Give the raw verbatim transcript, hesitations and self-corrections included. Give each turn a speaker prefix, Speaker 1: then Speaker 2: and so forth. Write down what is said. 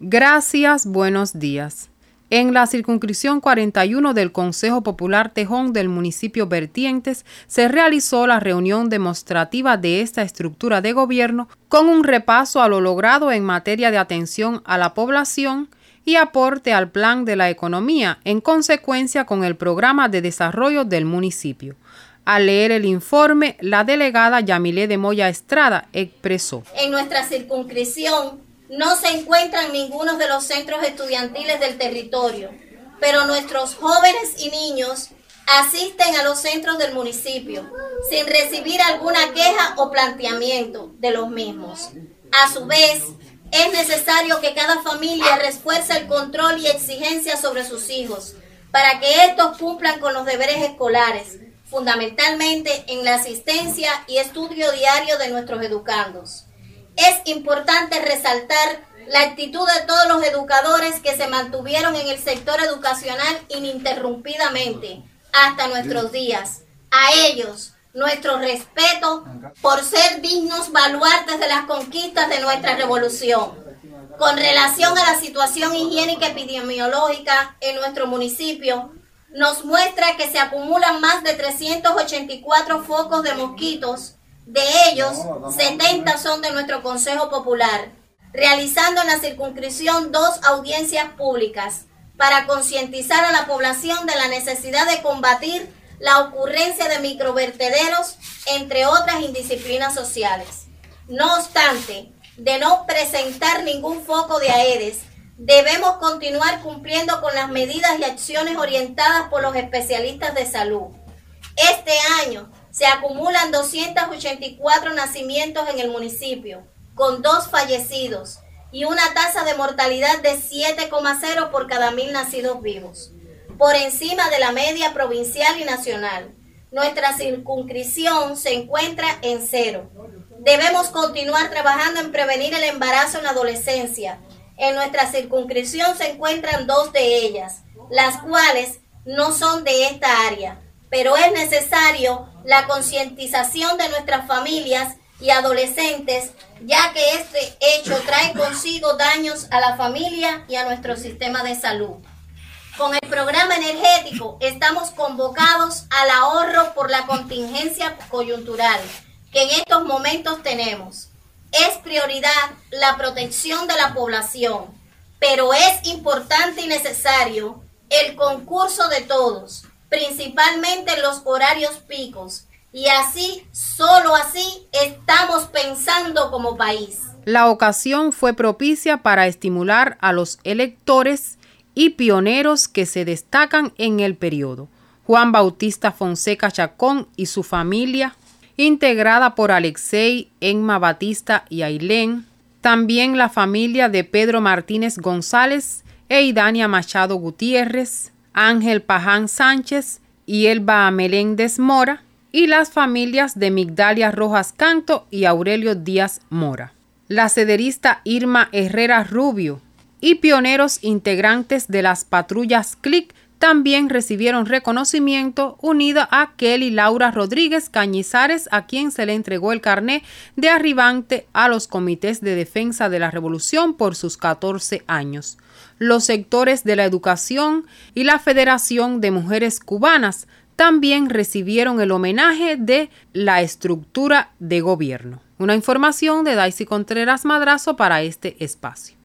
Speaker 1: Gracias, buenos días. En la circunscripción cuarenta y uno del Consejo Popular Tejón del municipio Vertientes se realizó la reunión demostrativa de esta estructura de gobierno con un repaso a lo logrado en materia de atención a la población y aporte al plan de la economía en consecuencia con el programa de desarrollo del municipio. Al leer el informe, la delegada Yamilé de Moya Estrada expresó:
Speaker 2: En nuestra circunscripción no se encuentran ninguno de los centros estudiantiles del territorio, pero nuestros jóvenes y niños asisten a los centros del municipio sin recibir alguna queja o planteamiento de los mismos. A su vez, es necesario que cada familia refuerce el control y exigencia sobre sus hijos para que estos cumplan con los deberes escolares, fundamentalmente en la asistencia y estudio diario de nuestros educandos. Es importante resaltar la actitud de todos los educadores que se mantuvieron en el sector educacional ininterrumpidamente hasta nuestros días. A ellos, nuestro respeto por ser dignos baluartes de las conquistas de nuestra revolución. Con relación a la situación higiénica epidemiológica en nuestro municipio, nos muestra que se acumulan más de trescientos ochenta y cuatro focos de mosquitos. De ellos, setenta son de nuestro Consejo Popular, realizando en la circunscripción dos audiencias públicas para concientizar a la población de la necesidad de combatir la ocurrencia de microvertederos, entre otras indisciplinas sociales. No obstante, de no presentar ningún foco de Aedes, debemos continuar cumpliendo con las medidas y acciones orientadas por los especialistas de salud. Este año se acumulan doscientos ochenta y cuatro nacimientos en el municipio, con dos fallecidos y una tasa de mortalidad de siete coma cero por cada mil nacidos vivos, por encima de la media provincial y nacional. Nuestra circunscripción se encuentra en cero. Debemos continuar trabajando en prevenir el embarazo en la adolescencia. En nuestra circunscripción se encuentran dos de ellas, las cuales no son de esta área, pero es necesario la concientización de nuestras familias y adolescentes, ya que este hecho trae consigo daños a la familia y a nuestro sistema de salud. Con el programa energético estamos convocados al ahorro por la contingencia coyuntural que en estos momentos tenemos. Es prioridad la protección de la población, pero es importante y necesario el concurso de todos, principalmente en los horarios picos, y así, solo así, estamos pensando como país.
Speaker 1: La ocasión fue propicia para estimular a los electores y pioneros que se destacan en el periodo. Juan Bautista Fonseca Chacón y su familia, integrada por Alexei, Emma Batista y Ailén, también la familia de Pedro Martínez González e Idania Machado Gutiérrez, Ángel Paján Sánchez y Elba Meléndez Mora, y las familias de Migdalia Rojas Canto y Aurelio Díaz Mora. La cederista Irma Herrera Rubio y pioneros integrantes de las patrullas C L I C también recibieron reconocimiento, unida a Kelly Laura Rodríguez Cañizares, a quien se le entregó el carné de arribante a los comités de defensa de la revolución por sus catorce años. Los sectores de la educación y la Federación de Mujeres Cubanas también recibieron el homenaje de la estructura de gobierno. Una información de Daisy Contreras Madrazo para este espacio.